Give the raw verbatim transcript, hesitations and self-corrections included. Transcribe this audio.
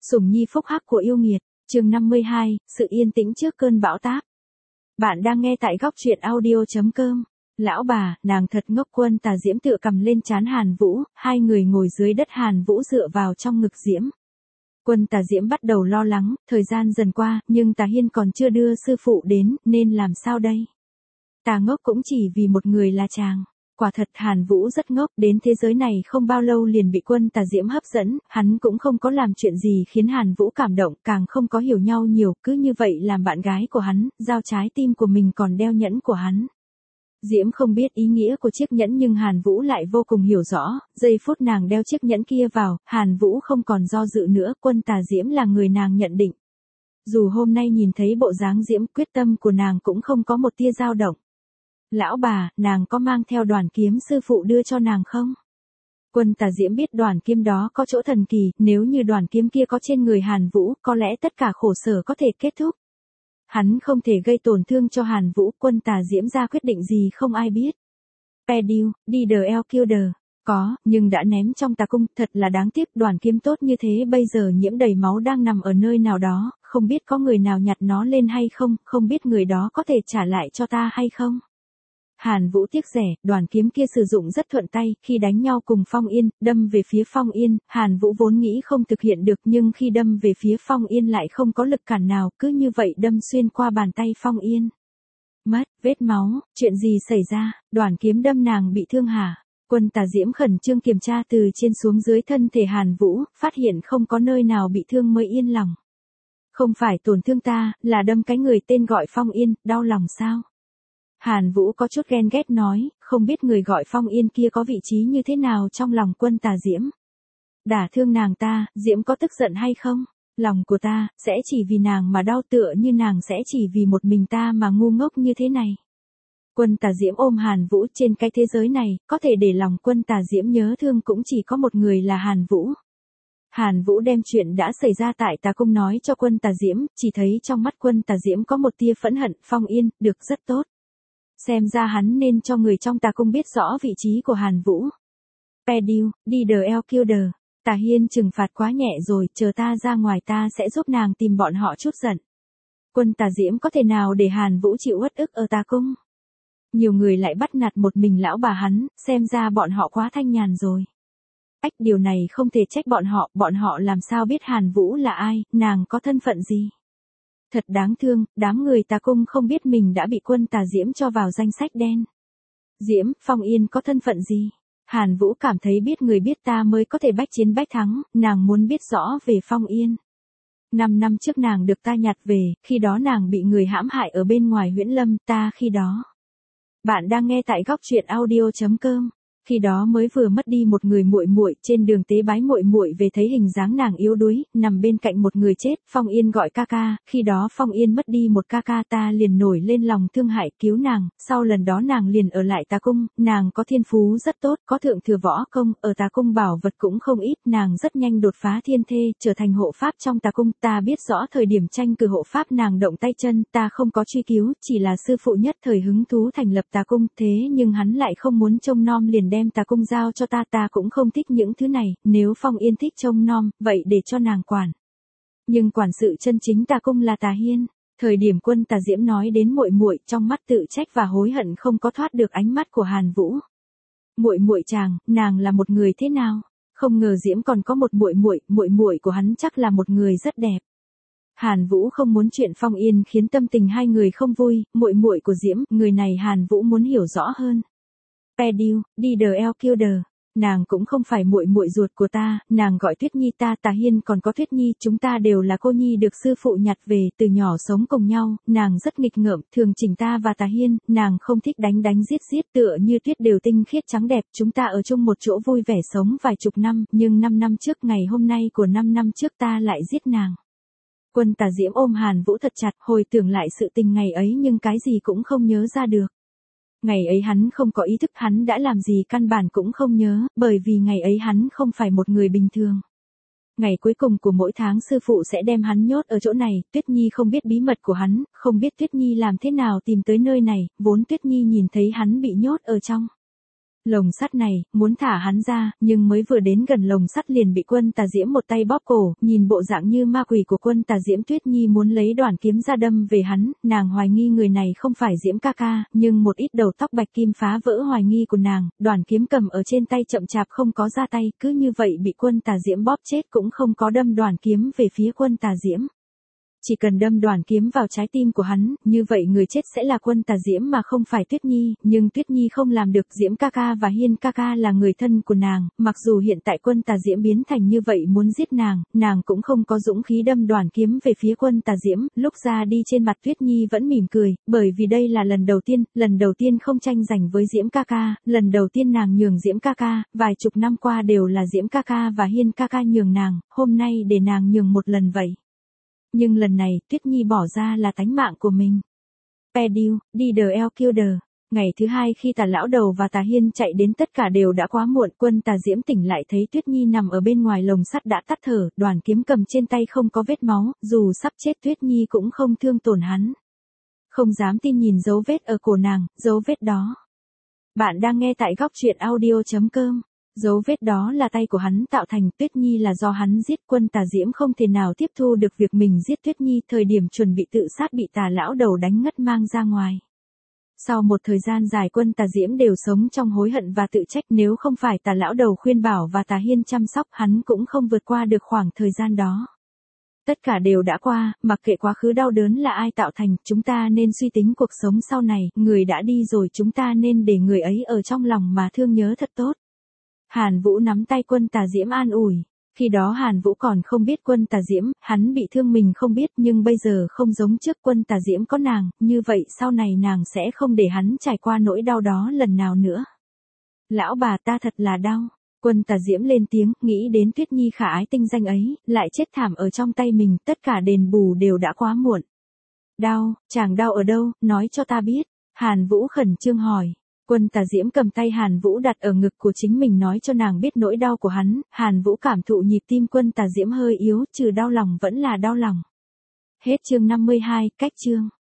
Sủng nhi phúc hắc của yêu nghiệt, chương năm mươi hai, sự yên tĩnh trước cơn bão táp. Bạn đang nghe tại góc truyện audio chấm com. Lão bà, nàng thật ngốc. Quân Tà Diễm tựa cầm lên trán Hàn Vũ, hai người ngồi dưới đất, Hàn Vũ dựa vào trong ngực Diễm. Quân Tà Diễm bắt đầu lo lắng, thời gian dần qua, nhưng Tà Hiên còn chưa đưa sư phụ đến, nên làm sao đây? Tà ngốc cũng chỉ vì một người là chàng. Quả thật Hàn Vũ rất ngốc, đến thế giới này không bao lâu liền bị Quân Tà Diễm hấp dẫn, hắn cũng không có làm chuyện gì khiến Hàn Vũ cảm động, càng không có hiểu nhau nhiều, cứ như vậy làm bạn gái của hắn, giao trái tim của mình còn đeo nhẫn của hắn. Diễm không biết ý nghĩa của chiếc nhẫn nhưng Hàn Vũ lại vô cùng hiểu rõ, giây phút nàng đeo chiếc nhẫn kia vào, Hàn Vũ không còn do dự nữa, Quân Tà Diễm là người nàng nhận định. Dù hôm nay nhìn thấy bộ dáng Diễm, quyết tâm của nàng cũng không có một tia dao động. Lão bà, nàng có mang theo đoàn kiếm sư phụ đưa cho nàng không? Quân Tà Diễm biết đoàn kiếm đó có chỗ thần kỳ, nếu như đoàn kiếm kia có trên người Hàn Vũ, có lẽ tất cả khổ sở có thể kết thúc. Hắn không thể gây tổn thương cho Hàn Vũ, Quân Tà Diễm ra quyết định gì không ai biết. Pediu, đi the El Killer. Có, nhưng đã ném trong tà cung, thật là đáng tiếc, đoàn kiếm tốt như thế bây giờ nhiễm đầy máu đang nằm ở nơi nào đó, không biết có người nào nhặt nó lên hay không, không biết người đó có thể trả lại cho ta hay không. Hàn Vũ tiếc rẻ, đoàn kiếm kia sử dụng rất thuận tay, khi đánh nhau cùng Phong Yên, đâm về phía Phong Yên, Hàn Vũ vốn nghĩ không thực hiện được nhưng khi đâm về phía Phong Yên lại không có lực cản nào, cứ như vậy đâm xuyên qua bàn tay Phong Yên. Mất, vết máu, chuyện gì xảy ra, đoàn kiếm đâm nàng bị thương hả? Quân Tà Diễm khẩn trương kiểm tra từ trên xuống dưới thân thể Hàn Vũ, phát hiện không có nơi nào bị thương mới yên lòng. Không phải tổn thương ta, là đâm cái người tên gọi Phong Yên, đau lòng sao? Hàn Vũ có chút ghen ghét nói, không biết người gọi Phong Yên kia có vị trí như thế nào trong lòng Quân Tà Diễm. Đả thương nàng ta, Diễm có tức giận hay không? Lòng của ta, sẽ chỉ vì nàng mà đau, tựa như nàng sẽ chỉ vì một mình ta mà ngu ngốc như thế này. Quân Tà Diễm ôm Hàn Vũ, trên cái thế giới này, có thể để lòng Quân Tà Diễm nhớ thương cũng chỉ có một người là Hàn Vũ. Hàn Vũ đem chuyện đã xảy ra tại tà cung nói cho Quân Tà Diễm, chỉ thấy trong mắt Quân Tà Diễm có một tia phẫn hận. Phong Yên, được, rất tốt. Xem ra hắn nên cho người trong tà cung biết rõ vị trí của Hàn Vũ. Pediu, đi the El Killer. Tà Hiên trừng phạt quá nhẹ rồi, chờ ta ra ngoài ta sẽ giúp nàng tìm bọn họ chút giận. Quân Tà Diễm có thể nào để Hàn Vũ chịu uất ức ở tà cung? Nhiều người lại bắt nạt một mình lão bà hắn, xem ra bọn họ quá thanh nhàn rồi. Ách, điều này không thể trách bọn họ, bọn họ làm sao biết Hàn Vũ là ai, nàng có thân phận gì? Thật đáng thương, đám người tà cung không biết mình đã bị Quân Tà Diễm cho vào danh sách đen. Diễm, Phong Yên có thân phận gì? Hàn Vũ cảm thấy biết người biết ta mới có thể bách chiến bách thắng, nàng muốn biết rõ về Phong Yên. Năm năm trước nàng được ta nhặt về, khi đó nàng bị người hãm hại ở bên ngoài Huyễn Lâm, ta khi đó. Bạn đang nghe tại góc truyện audio chấm com. Khi đó mới vừa mất đi một người muội muội, trên đường tế bái muội muội về thấy hình dáng nàng yếu đuối, nằm bên cạnh một người chết, Phong Yên gọi ca ca, khi đó Phong Yên mất đi một ca ca, ta liền nổi lên lòng thương hại cứu nàng, sau lần đó nàng liền ở lại tà cung, nàng có thiên phú rất tốt, có thượng thừa võ công, ở tà cung bảo vật cũng không ít, nàng rất nhanh đột phá thiên thê, trở thành hộ pháp trong tà cung, ta biết rõ thời điểm tranh cử hộ pháp nàng động tay chân, ta không có truy cứu, chỉ là sư phụ nhất thời hứng thú thành lập tà cung, thế nhưng hắn lại không muốn trông nom liền đem tà cung giao cho ta, ta cũng không thích những thứ này, nếu Phong Yên thích trông nom, vậy để cho nàng quản. Nhưng quản sự chân chính tà cung là Tà Hiên. Thời điểm Quân Tà Diễm nói đến muội muội, trong mắt tự trách và hối hận không có thoát được ánh mắt của Hàn Vũ. Muội muội chàng, nàng là một người thế nào? Không ngờ Diễm còn có một muội muội, muội muội của hắn chắc là một người rất đẹp. Hàn Vũ không muốn chuyện Phong Yên khiến tâm tình hai người không vui, muội muội của Diễm, người này Hàn Vũ muốn hiểu rõ hơn. Pediu, đi the El Killer. Nàng cũng không phải muội muội ruột của ta, nàng gọi Tuyết Nhi, ta Tà Hiên còn có Tuyết Nhi, chúng ta đều là cô nhi được sư phụ nhặt về, từ nhỏ sống cùng nhau, nàng rất nghịch ngợm, thường chỉnh ta và Tà Hiên, nàng không thích đánh đánh giết giết, tựa như tuyết đều tinh khiết trắng đẹp, chúng ta ở chung một chỗ vui vẻ sống vài chục năm, nhưng năm năm trước ngày hôm nay của năm năm trước ta lại giết nàng. Quân Tà Diễm ôm Hàn Vũ thật chặt, hồi tưởng lại sự tình ngày ấy nhưng cái gì cũng không nhớ ra được. Ngày ấy hắn không có ý thức, hắn đã làm gì căn bản cũng không nhớ, bởi vì ngày ấy hắn không phải một người bình thường. Ngày cuối cùng của mỗi tháng sư phụ sẽ đem hắn nhốt ở chỗ này, Tuyết Nhi không biết bí mật của hắn, không biết Tuyết Nhi làm thế nào tìm tới nơi này, vốn Tuyết Nhi nhìn thấy hắn bị nhốt ở trong. Lồng sắt này, muốn thả hắn ra, nhưng mới vừa đến gần lồng sắt liền bị Quân Tà Diễm một tay bóp cổ, nhìn bộ dạng như ma quỷ của Quân Tà Diễm, Tuyết Nhi muốn lấy đoản kiếm ra đâm về hắn, nàng hoài nghi người này không phải Diễm ca ca, nhưng một ít đầu tóc bạch kim phá vỡ hoài nghi của nàng, đoản kiếm cầm ở trên tay chậm chạp không có ra tay, cứ như vậy bị Quân Tà Diễm bóp chết cũng không có đâm đoản kiếm về phía Quân Tà Diễm. Chỉ cần đâm đoản kiếm vào trái tim của hắn, như vậy người chết sẽ là Quân Tà Diễm mà không phải Tuyết Nhi, nhưng Tuyết Nhi không làm được. Diễm ca ca và Hiên ca ca là người thân của nàng, mặc dù hiện tại Quân Tà Diễm biến thành như vậy muốn giết nàng, nàng cũng không có dũng khí đâm đoản kiếm về phía Quân Tà Diễm. Lúc ra đi trên mặt Tuyết Nhi vẫn mỉm cười, bởi vì đây là lần đầu tiên, lần đầu tiên không tranh giành với Diễm ca ca, lần đầu tiên nàng nhường Diễm ca ca, vài chục năm qua đều là Diễm ca ca và Hiên ca ca nhường nàng, hôm nay để nàng nhường một lần vậy. Nhưng lần này, Tuyết Nhi bỏ ra là tánh mạng của mình. Pediu, đi đờ eo kiêu đờ. Ngày thứ hai khi Tà lão đầu và Tà Hiên chạy đến tất cả đều đã quá muộn. Quân Tà Diễm tỉnh lại thấy Tuyết Nhi nằm ở bên ngoài lồng sắt đã tắt thở, đoản kiếm cầm trên tay không có vết máu, dù sắp chết Tuyết Nhi cũng không thương tổn hắn. Không dám tin nhìn dấu vết ở cổ nàng, dấu vết đó. Bạn đang nghe tại góc truyện audio chấm com. Dấu vết đó là tay của hắn tạo thành. Tuyết Nhi là do hắn giết. Quân Tà Diễm không thể nào tiếp thu được việc mình giết Tuyết Nhi, thời điểm chuẩn bị tự sát bị Tà lão đầu đánh ngất mang ra ngoài. Sau một thời gian dài Quân Tà Diễm đều sống trong hối hận và tự trách, nếu không phải Tà lão đầu khuyên bảo và Tà Hiên chăm sóc hắn cũng không vượt qua được khoảng thời gian đó. Tất cả đều đã qua, mặc kệ quá khứ đau đớn là ai tạo thành, chúng ta nên suy tính cuộc sống sau này, người đã đi rồi chúng ta nên để người ấy ở trong lòng mà thương nhớ thật tốt. Hàn Vũ nắm tay Quân Tà Diễm an ủi. Khi đó Hàn Vũ còn không biết Quân Tà Diễm, hắn bị thương mình không biết, nhưng bây giờ không giống trước. Quân Tà Diễm có nàng, như vậy sau này nàng sẽ không để hắn trải qua nỗi đau đó lần nào nữa. Lão bà ta thật là đau. Quân Tà Diễm lên tiếng, nghĩ đến Tuyết Nhi khả ái tinh danh ấy, lại chết thảm ở trong tay mình, tất cả đền bù đều đã quá muộn. Đau, chàng đau ở đâu, nói cho ta biết. Hàn Vũ khẩn trương hỏi. Quân Tà Diễm cầm tay Hàn Vũ đặt ở ngực của chính mình nói cho nàng biết nỗi đau của hắn. Hàn Vũ cảm thụ nhịp tim Quân Tà Diễm hơi yếu, trừ đau lòng vẫn là đau lòng. Hết chương năm mươi hai, cách chương.